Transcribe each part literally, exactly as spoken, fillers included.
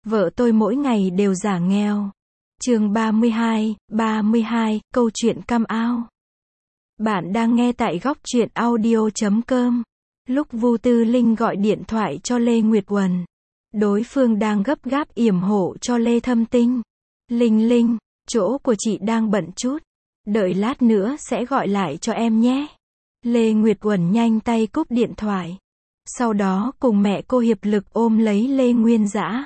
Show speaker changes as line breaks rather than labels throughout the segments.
Vợ tôi mỗi ngày đều giả nghèo. Chương ba mươi hai, ba mươi hai, câu chuyện cam ao. Bạn đang nghe tại góc truyện audio chấm com. Lúc Vu Tư Linh gọi điện thoại cho Lê Nguyệt Quần, đối phương đang gấp gáp yểm hộ cho Lê Thâm Tinh. Linh Linh, chỗ của chị đang bận chút. Đợi lát nữa sẽ gọi lại cho em nhé. Lê Nguyệt Quần nhanh tay cúp điện thoại. Sau đó cùng mẹ cô hiệp lực ôm lấy Lê Nguyên Dã.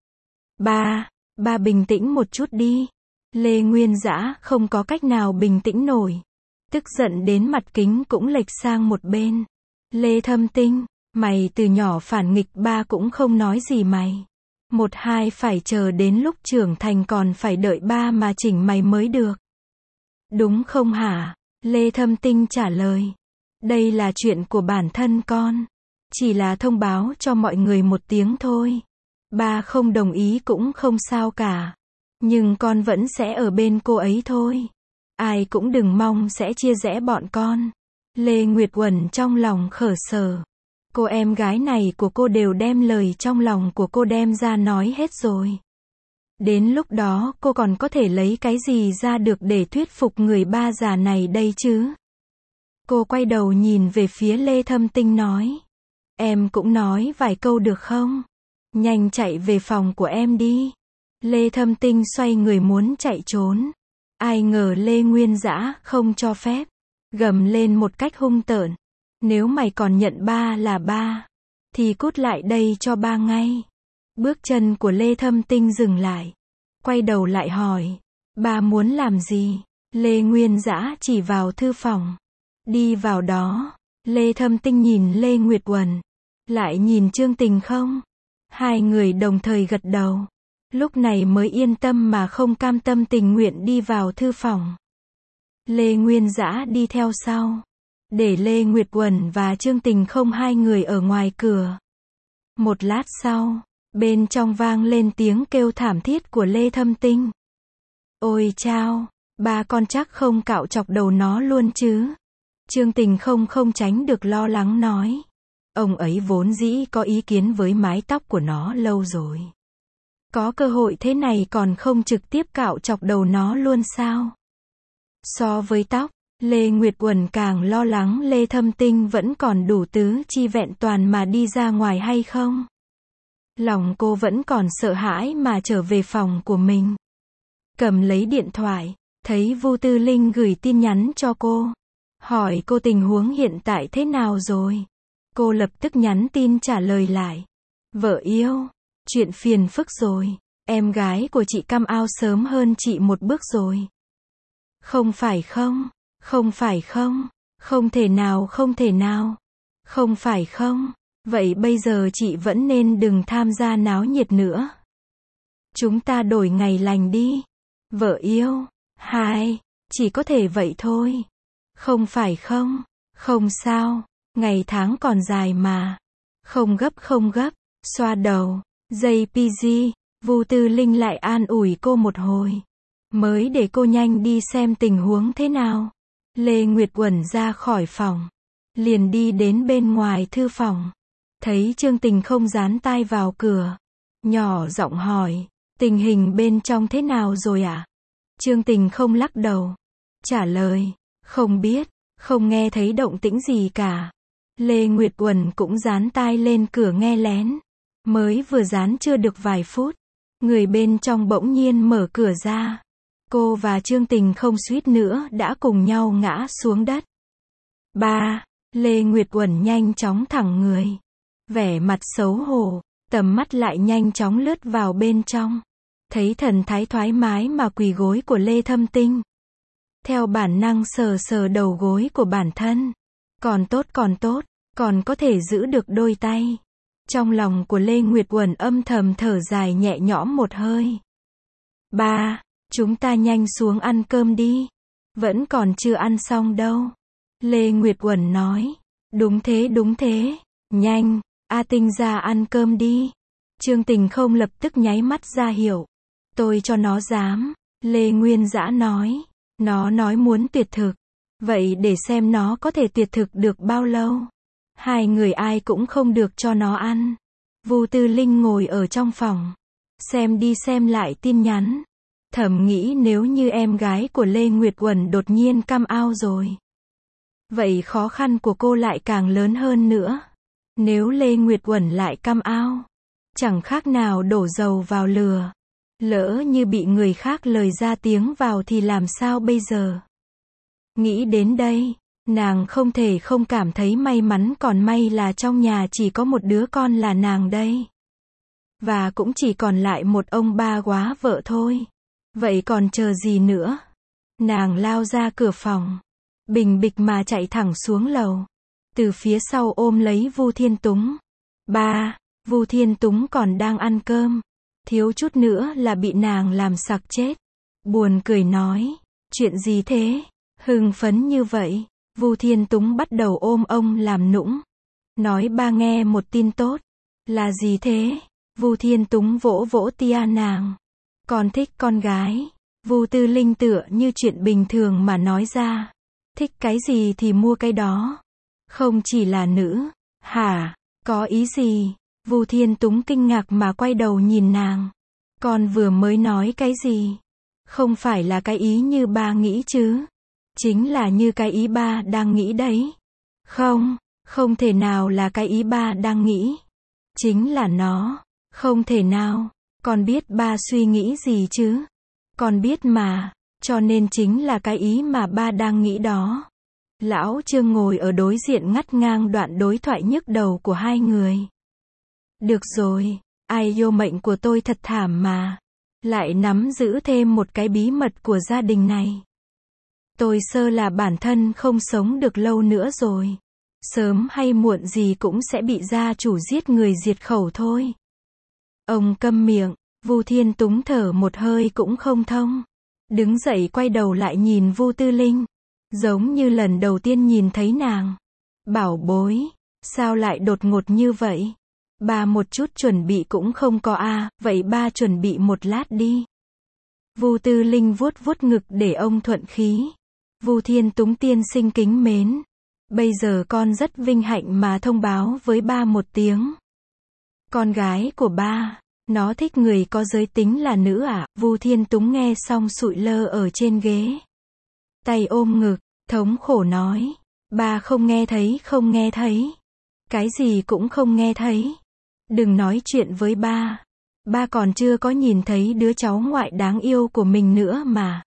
Ba, ba bình tĩnh một chút đi. Lê Nguyên Dã không có cách nào bình tĩnh nổi. Tức giận đến mặt kính cũng lệch sang một bên. Lê Thâm Tinh, mày từ nhỏ phản nghịch, ba cũng không nói gì mày. Một hai phải chờ đến lúc trưởng thành còn phải đợi ba mà chỉnh mày mới được. Đúng không hả? Lê Thâm Tinh trả lời. Đây là chuyện của bản thân con. Chỉ là thông báo cho mọi người một tiếng thôi. Ba không đồng ý cũng không sao cả. Nhưng con vẫn sẽ ở bên cô ấy thôi. Ai cũng đừng mong sẽ chia rẽ bọn con. Lê Nguyệt Quần trong lòng khở sở. Cô em gái này của cô đều đem lời trong lòng của cô đem ra nói hết rồi. Đến lúc đó cô còn có thể lấy cái gì ra được để thuyết phục người ba già này đây chứ? Cô quay đầu nhìn về phía Lê Thâm Tinh nói. Em cũng nói vài câu được không? Nhanh chạy về phòng của em đi. Lê Thâm Tinh xoay người muốn chạy trốn. Ai ngờ Lê Nguyên Dã không cho phép. Gầm lên một cách hung tợn. Nếu mày còn nhận ba là ba, thì cút lại đây cho ba ngay. Bước chân của Lê Thâm Tinh dừng lại. Quay đầu lại hỏi. Ba muốn làm gì? Lê Nguyên Dã chỉ vào thư phòng. Đi vào đó. Lê Thâm Tinh nhìn Lê Nguyệt Quần. Lại nhìn Trương Tình không? Hai người đồng thời gật đầu. Lúc này mới yên tâm mà không cam tâm tình nguyện đi vào thư phòng. Lê Nguyên Dã đi theo sau. Để Lê Nguyệt Quần và Trương Tình không hai người ở ngoài cửa. Một lát sau, bên trong vang lên tiếng kêu thảm thiết của Lê Thâm Tinh. Ôi chao, ba con chắc không cạo chọc đầu nó luôn chứ? Trương Tình không không tránh được lo lắng nói. Ông ấy vốn dĩ có ý kiến với mái tóc của nó lâu rồi. Có cơ hội thế này còn không trực tiếp cạo chọc đầu nó luôn sao? So với tóc, Lê Nguyệt Quần càng lo lắng Lê Thâm Tinh vẫn còn đủ tứ chi vẹn toàn mà đi ra ngoài hay không. Lòng cô vẫn còn sợ hãi mà trở về phòng của mình. Cầm lấy điện thoại, thấy Vu Tư Linh gửi tin nhắn cho cô. Hỏi cô tình huống hiện tại thế nào rồi. Cô lập tức nhắn tin trả lời lại. Vợ yêu, chuyện phiền phức rồi. Em gái của chị cam ao sớm hơn chị một bước rồi. Không phải không? Không phải không? Không thể nào, không thể nào. Không phải không? Vậy bây giờ chị vẫn nên đừng tham gia náo nhiệt nữa. Chúng ta đổi ngày lành đi. Vợ yêu. Hai, chỉ có thể vậy thôi. Không phải không? Không sao. Ngày tháng còn dài mà. Không gấp không gấp. Xoa đầu. gi pê giê. Vu Tư Linh lại an ủi cô một hồi. Mới để cô nhanh đi xem tình huống thế nào. Lê Nguyệt Quần ra khỏi phòng. Liền đi đến bên ngoài thư phòng. Thấy Trương Tình không dán tai vào cửa. Nhỏ giọng hỏi. Tình hình bên trong thế nào rồi ạ? À? Trương Tình không lắc đầu. Trả lời. Không biết. Không nghe thấy động tĩnh gì cả. Lê Nguyệt Quần cũng dán tai lên cửa nghe lén. Mới vừa dán chưa được vài phút. Người bên trong bỗng nhiên mở cửa ra. Cô và Trương Tình không suýt nữa đã cùng nhau ngã xuống đất. Ba, Lê Nguyệt Quần nhanh chóng thẳng người. Vẻ mặt xấu hổ, tầm mắt lại nhanh chóng lướt vào bên trong. Thấy thần thái thoải mái mà quỳ gối của Lê Thâm Tinh. Theo bản năng sờ sờ đầu gối của bản thân. Còn tốt còn tốt, còn có thể giữ được đôi tay. Trong lòng của Lê Nguyệt Quần âm thầm thở dài nhẹ nhõm một hơi. Ba, chúng ta nhanh xuống ăn cơm đi. Vẫn còn chưa ăn xong đâu. Lê Nguyệt Quần nói. Đúng thế đúng thế. Nhanh, A Tinh ra ăn cơm đi. Trương Tình không lập tức nháy mắt ra hiệu. Tôi cho nó dám. Lê Nguyên Dã nói. Nó nói muốn tuyệt thực. Vậy để xem nó có thể tuyệt thực được bao lâu. Hai người ai cũng không được cho nó ăn. Vu Tư Linh ngồi ở trong phòng. xem đi xem lại tin nhắn. Thầm nghĩ nếu như em gái của Lê Nguyệt Uẩn đột nhiên come out rồi, vậy khó khăn của cô lại càng lớn hơn nữa. Nếu Lê Nguyệt Uẩn lại come out, chẳng khác nào đổ dầu vào lửa. Lỡ như bị người khác lời ra tiếng vào thì làm sao bây giờ? Nghĩ đến đây, nàng không thể không cảm thấy may mắn, còn may là trong nhà chỉ có một đứa con là nàng đây. Và cũng chỉ còn lại một ông ba góa vợ thôi. Vậy còn chờ gì nữa? Nàng lao ra cửa phòng, bình bịch mà chạy thẳng xuống lầu. Từ phía sau ôm lấy Vu Thiên Túng. Ba, Vu Thiên Túng còn đang ăn cơm. Thiếu chút nữa là bị nàng làm sặc chết. Buồn cười nói, chuyện gì thế? Hưng phấn như vậy. Vu Thiên Túng bắt đầu ôm ông làm nũng. Nói ba nghe một tin tốt. Là gì thế? Vu Thiên Túng vỗ vỗ tia nàng. Con thích con gái. Vu Tư Linh tựa như chuyện bình thường mà nói ra. Thích cái gì thì mua cái đó. Không chỉ là nữ. Hả? Có ý gì? Vu Thiên Túng kinh ngạc mà quay đầu nhìn nàng. Con vừa mới nói cái gì? Không phải là cái ý như ba nghĩ chứ? Chính là như cái ý ba đang nghĩ đấy. Không, không thể nào là cái ý ba đang nghĩ. Chính là nó. Không thể nào. Con biết ba suy nghĩ gì chứ? Con biết mà. Cho nên chính là cái ý mà ba đang nghĩ đó. Lão Trương ngồi ở đối diện ngắt ngang đoạn đối thoại nhức đầu của hai người. Được rồi, ai yêu mệnh của tôi thật thảm mà. Lại nắm giữ thêm một cái bí mật của gia đình này. Tôi sơ là bản thân không sống được lâu nữa rồi. Sớm hay muộn gì cũng sẽ bị gia chủ giết người diệt khẩu thôi. Ông câm miệng. Vu Thiên Túng thở một hơi cũng không thông. Đứng dậy quay đầu lại nhìn Vu Tư Linh. Giống như lần đầu tiên nhìn thấy nàng. Bảo bối, sao lại đột ngột như vậy? Ba một chút chuẩn bị cũng không có à, vậy ba chuẩn bị một lát đi. Vu Tư Linh vuốt vuốt ngực để ông thuận khí. Vu Thiên Túng tiên sinh kính mến. Bây giờ con rất vinh hạnh mà thông báo với ba một tiếng. Con gái của ba, nó thích người có giới tính là nữ à? Vu Thiên Túng nghe xong sụi lơ ở trên ghế. Tay ôm ngực, thống khổ nói. Ba không nghe thấy, không nghe thấy. Cái gì cũng không nghe thấy. Đừng nói chuyện với ba. Ba còn chưa có nhìn thấy đứa cháu ngoại đáng yêu của mình nữa mà.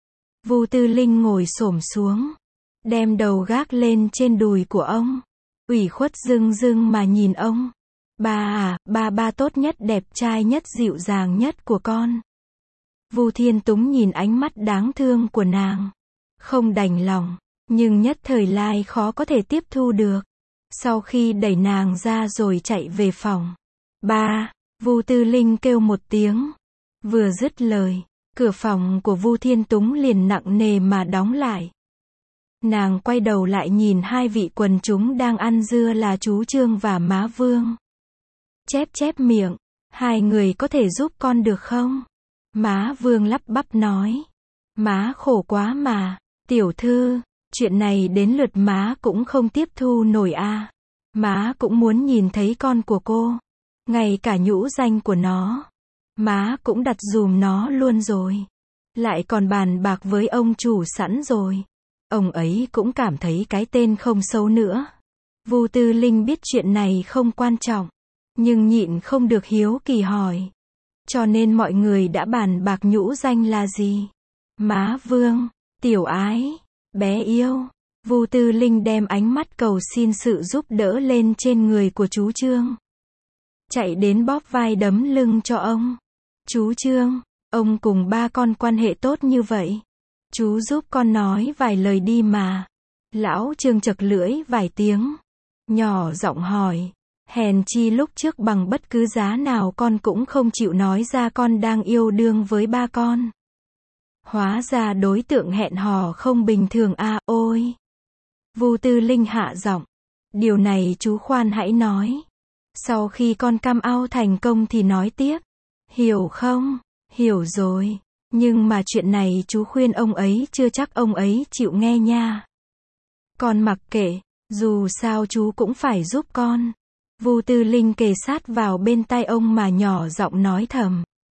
Vu Tư Linh ngồi xổm xuống, đem đầu gác lên trên đùi của ông. Ủy khuất rưng rưng mà nhìn ông. Ba à, ba ba tốt nhất, đẹp trai nhất, dịu dàng nhất của con. Vu Thiên Túng nhìn ánh mắt đáng thương của nàng. Không đành lòng, nhưng nhất thời lai khó có thể tiếp thu được. Sau khi đẩy nàng ra rồi chạy về phòng. Ba, Vu Tư Linh kêu một tiếng. Vừa dứt lời, cửa phòng của Vu Thiên Túng liền nặng nề mà đóng lại. Nàng quay đầu lại nhìn hai vị quần chúng đang ăn dưa là chú Trương và má Vương. Chép chép miệng, hai người có thể giúp con được không? Má Vương lắp bắp nói. Má khổ quá mà, tiểu thư, chuyện này đến lượt má cũng không tiếp thu nổi a. Má cũng muốn nhìn thấy con của cô. Ngay cả nhũ danh của nó, má cũng đặt dùm nó luôn rồi. Lại còn bàn bạc với ông chủ sẵn rồi. Ông ấy cũng cảm thấy cái tên không xấu nữa. Vu Tư Linh biết chuyện này không quan trọng, nhưng nhịn không được hiếu kỳ hỏi. Cho nên mọi người đã bàn bạc nhũ danh là gì? Má Vương, tiểu ái, bé yêu. Vu Tư Linh đem ánh mắt cầu xin sự giúp đỡ lên trên người của chú Trương. Chạy đến bóp vai đấm lưng cho ông. Chú Trương, ông cùng ba con quan hệ tốt như vậy. Chú giúp con nói vài lời đi mà. Lão Trương chật lưỡi vài tiếng. Nhỏ giọng hỏi. Hèn chi lúc trước bằng bất cứ giá nào con cũng không chịu nói ra con đang yêu đương với ba con. Hóa ra đối tượng hẹn hò không bình thường à, ôi. Vu Tư Linh hạ giọng. Điều này chú khoan hãy nói. Sau khi con come out thành công thì nói tiếp. Hiểu không? Hiểu rồi. Nhưng mà chuyện này chú khuyên ông ấy chưa chắc ông ấy chịu nghe nha. Con mặc kệ, dù sao chú cũng phải giúp con. Vu Tư Linh kề sát vào bên tai ông mà nhỏ giọng nói thầm.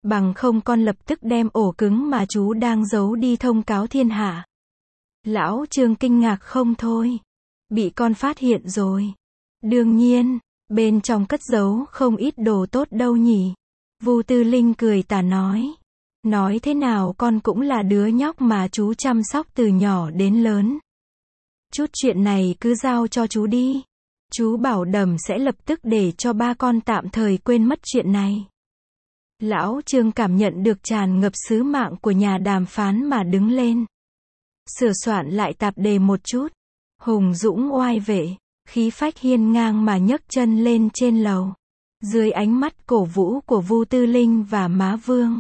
Bằng không con lập tức đem ổ cứng mà chú đang giấu đi thông cáo thiên hạ. Lão Trương kinh ngạc không thôi. Bị con phát hiện rồi. Đương nhiên, bên trong cất giấu không ít đồ tốt đâu nhỉ. Vu Tư Linh cười tà nói. Nói thế nào con cũng là đứa nhóc mà chú chăm sóc từ nhỏ đến lớn. Chút chuyện này cứ giao cho chú đi. Chú bảo đảm sẽ lập tức để cho ba con tạm thời quên mất chuyện này. Lão Trương cảm nhận được tràn ngập sứ mạng của nhà đàm phán mà đứng lên. Sửa soạn lại tạp đề một chút. Hùng dũng oai vệ, khí phách hiên ngang mà nhấc chân lên trên lầu. Dưới ánh mắt cổ vũ của Vu Tư Linh và Má Vương.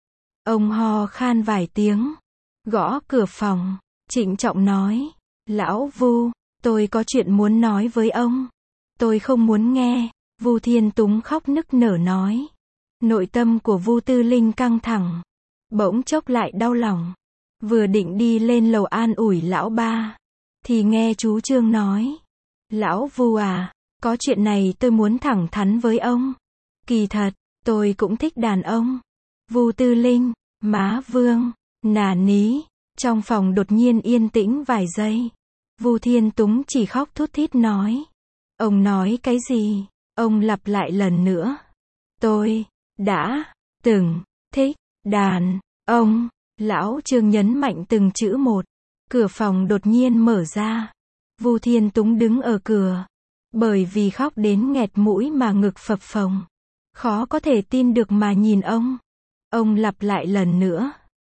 Ông ho khan vài tiếng. Gõ cửa phòng. Trịnh trọng nói. Lão Vu, tôi có chuyện muốn nói với ông. Tôi không muốn nghe. Vu Thiên Túng khóc nức nở nói. Nội tâm của Vu Tư Linh căng thẳng. Bỗng chốc lại đau lòng. Vừa định đi lên lầu an ủi lão ba. Thì nghe chú Trương nói. Lão Vu à, có chuyện này tôi muốn thẳng thắn với ông. Kỳ thật, tôi cũng thích đàn ông. Vu Tư Linh, Má Vương, nà ní. Trong phòng đột nhiên yên tĩnh vài giây. Vu Thiên Túng chỉ khóc thút thít nói. Ông nói cái gì? Ông lặp lại lần nữa. Tôi đã từng thích đàn ông. Lão Trương nhấn mạnh từng chữ một. Cửa phòng đột nhiên mở ra. Vu Thiên Túng đứng ở cửa. Bởi vì khóc đến nghẹt mũi mà ngực phập phồng. Khó có thể tin được mà nhìn ông. Ông lặp lại lần nữa.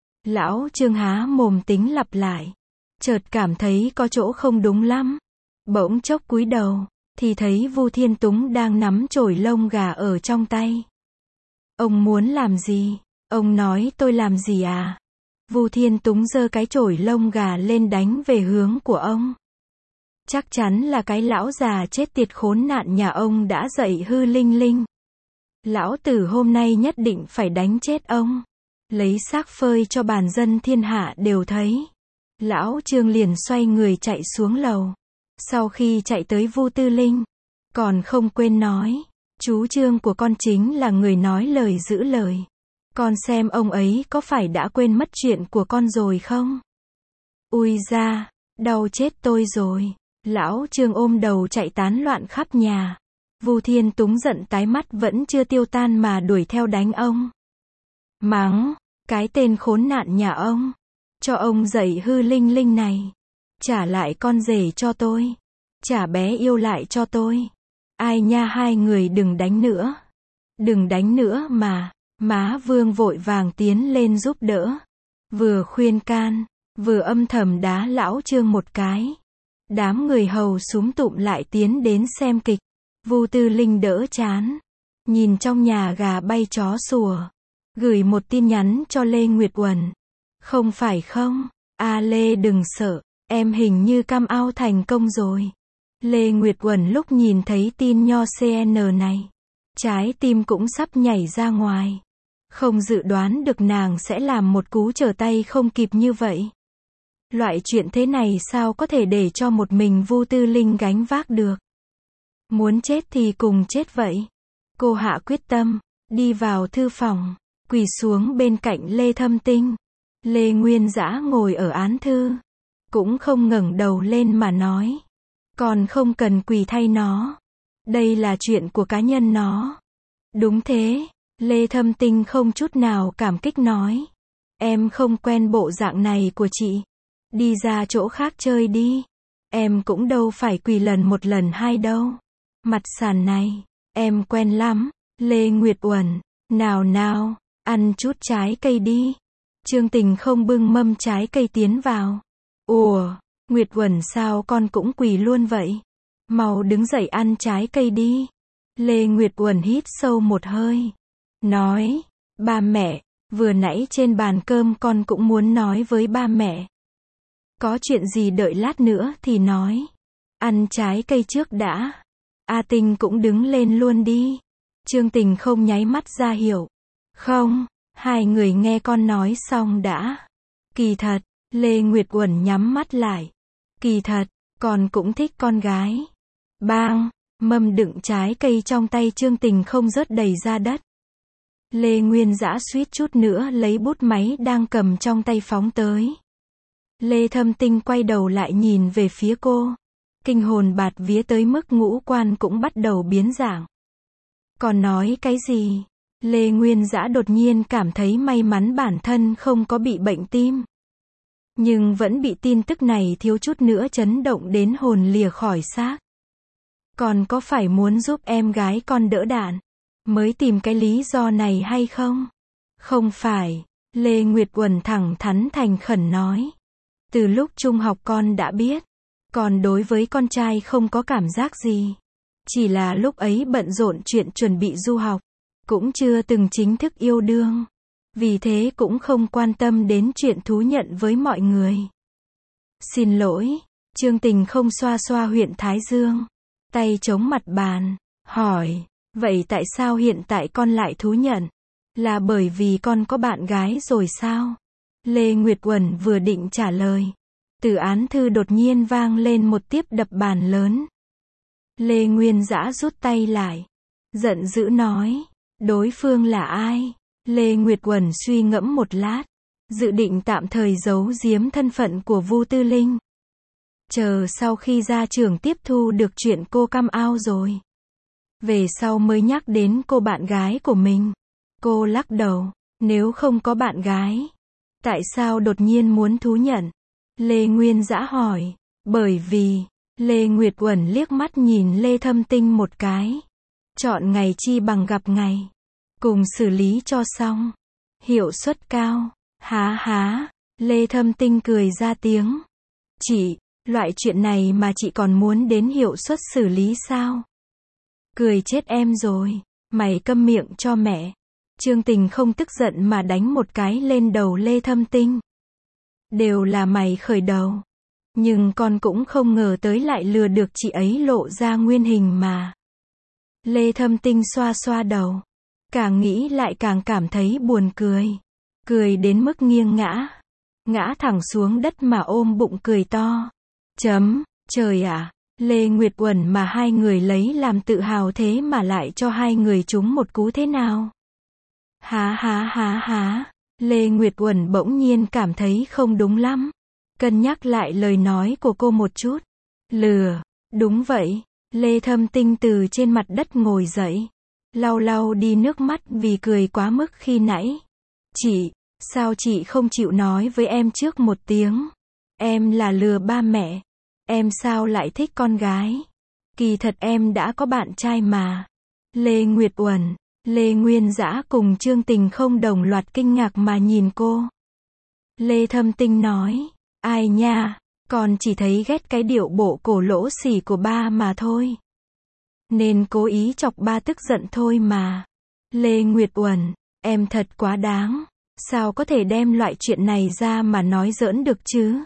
Lão Trương há mồm tính lặp lại. Chợt cảm thấy có chỗ không đúng lắm. Bỗng chốc cúi đầu. Thì thấy Vu Thiên Túng đang nắm chổi lông gà ở trong tay. Ông muốn làm gì? Ông nói tôi làm gì à? Vu Thiên Túng giơ cái chổi lông gà lên đánh về hướng của ông. Chắc chắn là cái lão già chết tiệt khốn nạn nhà ông đã dậy hư linh linh. Lão tử hôm nay nhất định phải đánh chết ông. Lấy xác phơi cho bản dân thiên hạ đều thấy. Lão Trương liền xoay người chạy xuống lầu. Sau khi chạy tới Vu Tư Linh, còn không quên nói. Chú Trương của con chính là người nói lời giữ lời. Con xem ông ấy có phải đã quên mất chuyện của con rồi không? Ui da, đau chết tôi rồi. Lão Trương ôm đầu chạy tán loạn khắp nhà. Vu Thiên Túng giận tái mắt vẫn chưa tiêu tan mà đuổi theo đánh ông. Mắng, cái tên khốn nạn nhà ông. Cho ông dậy hư linh linh này. Trả lại con rể cho tôi. Trả bé yêu lại cho tôi. Ai nha, hai người đừng đánh nữa. Đừng đánh nữa mà. Má Vương vội vàng tiến lên giúp đỡ. Vừa khuyên can, vừa âm thầm đá lão Trương một cái. Đám người hầu súm tụm lại tiến đến xem kịch. Vu Tư Linh đỡ chán. Nhìn trong nhà gà bay chó sủa. Gửi một tin nhắn cho Lê Nguyệt Uẩn. Không phải không? A Lê đừng sợ. Em hình như cam ao thành công rồi. Lê Nguyệt Uẩn lúc nhìn thấy tin nho xê en này. Trái tim cũng sắp nhảy ra ngoài. Không dự đoán được nàng sẽ làm một cú trở tay không kịp như vậy. Loại chuyện thế này sao có thể để cho một mình Vu Tư Linh gánh vác được. Muốn chết thì cùng chết vậy. Cô hạ quyết tâm, đi vào thư phòng, quỳ xuống bên cạnh Lê Thâm Tinh. Lê Nguyên Dã ngồi ở án thư, cũng không ngẩng đầu lên mà nói. Còn không cần quỳ thay nó. Đây là chuyện của cá nhân nó. Đúng thế. Lê Thâm Tinh không chút nào cảm kích nói. Em không quen bộ dạng này của chị. Đi ra chỗ khác chơi đi. Em cũng đâu phải quỳ lần một lần hai đâu. Mặt sàn này, em quen lắm. Lê Nguyệt Uẩn, nào nào, ăn chút trái cây đi. Trương Tình không bưng mâm trái cây tiến vào. Ủa, Nguyệt Uẩn sao con cũng quỳ luôn vậy? Mau đứng dậy ăn trái cây đi. Lê Nguyệt Uẩn hít sâu một hơi. Nói, ba mẹ, vừa nãy trên bàn cơm con cũng muốn nói với ba mẹ. Có chuyện gì đợi lát nữa thì nói. Ăn trái cây trước đã. A Tinh cũng đứng lên luôn đi. Trương Tình không nháy mắt ra hiểu. Không, hai người nghe con nói xong đã. Kỳ thật, Lê Nguyệt Uẩn nhắm mắt lại. Kỳ thật, con cũng thích con gái. Bang, mâm đựng trái cây trong tay Trương Tình không rớt đầy ra đất. Lê Nguyên Dã suýt chút nữa lấy bút máy đang cầm trong tay phóng tới. Lê Thâm Tinh quay đầu lại nhìn về phía cô. Kinh hồn bạt vía tới mức ngũ quan cũng bắt đầu biến dạng. Còn nói cái gì? Lê Nguyên Dã đột nhiên cảm thấy may mắn bản thân không có bị bệnh tim. Nhưng vẫn bị tin tức này thiếu chút nữa chấn động đến hồn lìa khỏi xác. Còn có phải muốn giúp em gái con đỡ đạn, mới tìm cái lý do này hay không? Không phải, Lê Nguyệt Uẩn thẳng thắn thành khẩn nói. Từ lúc trung học con đã biết, còn đối với con trai không có cảm giác gì. Chỉ là lúc ấy bận rộn chuyện chuẩn bị du học, cũng chưa từng chính thức yêu đương. Vì thế cũng không quan tâm đến chuyện thú nhận với mọi người. Xin lỗi, Trương Tình không xoa xoa huyện Thái Dương, tay chống mặt bàn, hỏi, vậy tại sao hiện tại con lại thú nhận? Là bởi vì con có bạn gái rồi sao? Lê Nguyệt Uẩn vừa định trả lời, từ án thư đột nhiên vang lên một tiếp đập bàn lớn. Lê Nguyên Dã rút tay lại, giận dữ nói, đối phương là ai? Lê Nguyệt Uẩn suy ngẫm một lát, dự định tạm thời giấu giếm thân phận của Vu Tư Linh. Chờ sau khi gia trưởng tiếp thu được chuyện cô come out rồi, về sau mới nhắc đến cô bạn gái của mình. Cô lắc đầu, nếu không có bạn gái, tại sao đột nhiên muốn thú nhận? Lê Nguyên Dã hỏi, bởi vì, Lê Nguyệt Uẩn liếc mắt nhìn Lê Thâm Tinh một cái. Chọn ngày chi bằng gặp ngày, cùng xử lý cho xong, hiệu suất cao. Há há, Lê Thâm Tinh cười ra tiếng. Chị, loại chuyện này mà chị còn muốn đến hiệu suất xử lý sao? Cười chết em rồi, mày câm miệng cho mẹ. Trương Tình không tức giận mà đánh một cái lên đầu Lê Thâm Tinh. Đều là mày khởi đầu, nhưng con cũng không ngờ tới lại lừa được chị ấy lộ ra nguyên hình mà. Lê Thâm Tinh xoa xoa đầu, càng nghĩ lại càng cảm thấy buồn cười. Cười đến mức nghiêng ngã, ngã thẳng xuống đất mà ôm bụng cười to. Chấm, trời ạ, Lê Nguyệt Uẩn mà hai người lấy làm tự hào thế mà lại cho hai người trúng một cú thế nào? Há há há há, Lê Nguyệt Uẩn bỗng nhiên cảm thấy không đúng lắm. Cân nhắc lại lời nói của cô một chút. Lừa, đúng vậy. Lê Thâm Tinh từ trên mặt đất ngồi dậy, lau lau đi nước mắt vì cười quá mức khi nãy. Chị, sao chị không chịu nói với em trước một tiếng? Em là lừa ba mẹ. Em sao lại thích con gái? Kỳ thật em đã có bạn trai mà. Lê Nguyệt Uẩn, Lê Nguyên Dã cùng Trương Tình không đồng loạt kinh ngạc mà nhìn cô. Lê Thâm Tinh nói, ai nha, con chỉ thấy ghét cái điệu bộ cổ lỗ xỉ của ba mà thôi. Nên cố ý chọc ba tức giận thôi mà. Lê Nguyệt Uẩn, em thật quá đáng. Sao có thể đem loại chuyện này ra mà nói giỡn được chứ?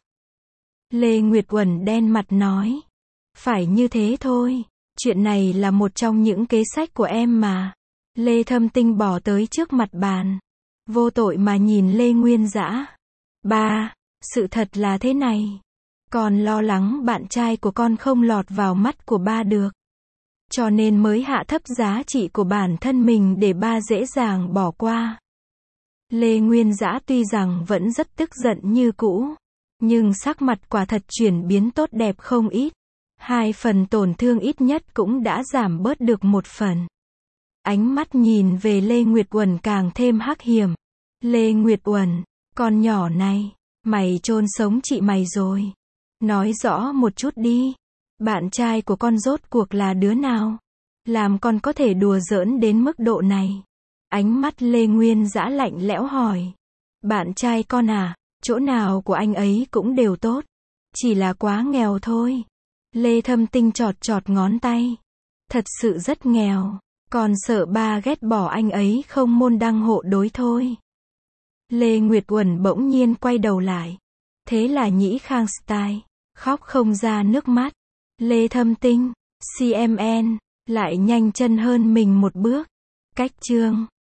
Lê Nguyệt Uẩn đen mặt nói, phải như thế thôi. Chuyện này là một trong những kế sách của em mà. Lê Thâm Tinh bỏ tới trước mặt bàn, vô tội mà nhìn Lê Nguyên Dã. Ba, sự thật là thế này. Con lo lắng bạn trai của con không lọt vào mắt của ba được, cho nên mới hạ thấp giá trị của bản thân mình để ba dễ dàng bỏ qua. Lê Nguyên Dã tuy rằng vẫn rất tức giận như cũ, nhưng sắc mặt quả thật chuyển biến tốt đẹp không ít. Hai phần tổn thương ít nhất cũng đã giảm bớt được một phần. Ánh mắt nhìn về Lê Nguyệt Uẩn càng thêm hắc hiểm. Lê Nguyệt Uẩn, con nhỏ này, mày chôn sống chị mày rồi. Nói rõ một chút đi. Bạn trai của con rốt cuộc là đứa nào? Làm con có thể đùa giỡn đến mức độ này? Ánh mắt Lê Nguyên Dã lạnh lẽo hỏi. Bạn trai con à? Chỗ nào của anh ấy cũng đều tốt. Chỉ là quá nghèo thôi. Lê Thâm Tinh chọt chọt ngón tay. Thật sự rất nghèo. Còn sợ ba ghét bỏ anh ấy không môn đăng hộ đối thôi. Lê Nguyệt Uẩn bỗng nhiên quay đầu lại. Thế là Nhĩ Khang style. Khóc không ra nước mắt. Lê Thâm Tinh, xê em en, lại nhanh chân hơn mình một bước. Cách chương